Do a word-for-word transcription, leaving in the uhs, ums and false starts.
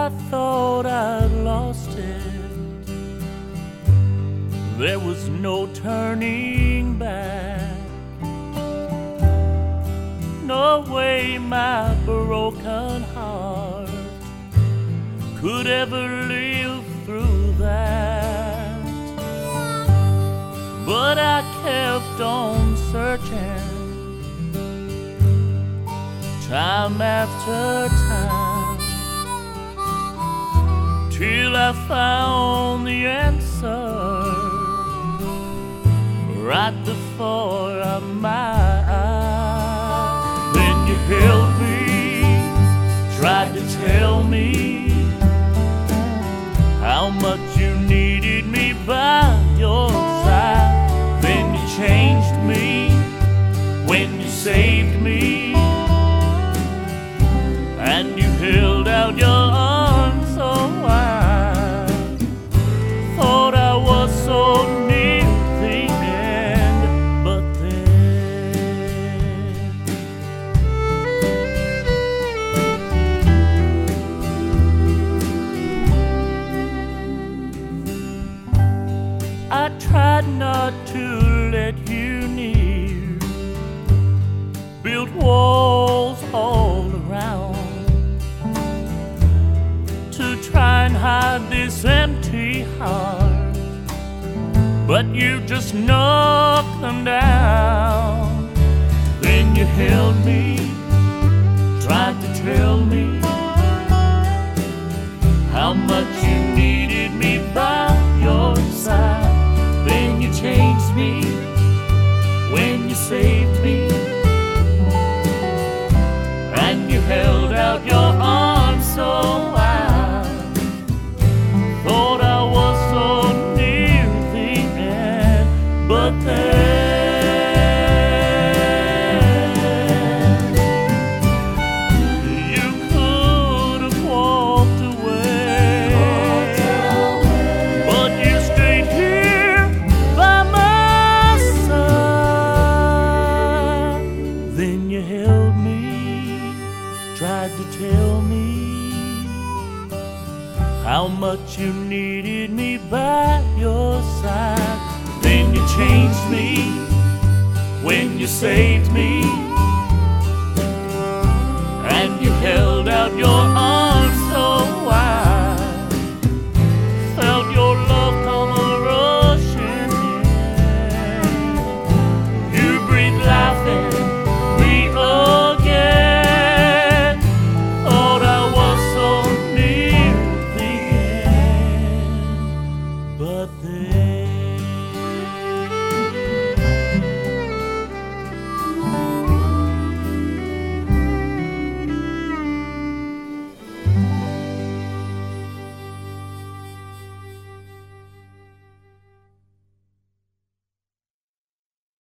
I thought I'd lost it, there was no turning back. No way my broken heart could ever live through that. But I kept on searching, time after time, till I found the answer right before my eyes. Then you held me, tried to tell me how much you needed me by your side. Then you changed me when you saved me, and you held out your arms so wide. Thought I was so near the end, but then I tried not to let you near, built walls all around to try and hide this empty heart, but you just knocked them down. Then you held me, tried to tell me how much you needed me by your side. Then you changed me when you saved me, and you held out your arms so wide. Thought I was so near the end, but then you could have walked away, but you stayed here by my side. Then you held me, tried to tell me how much you needed me by your side. Then you changed me when you saved me, and you held out your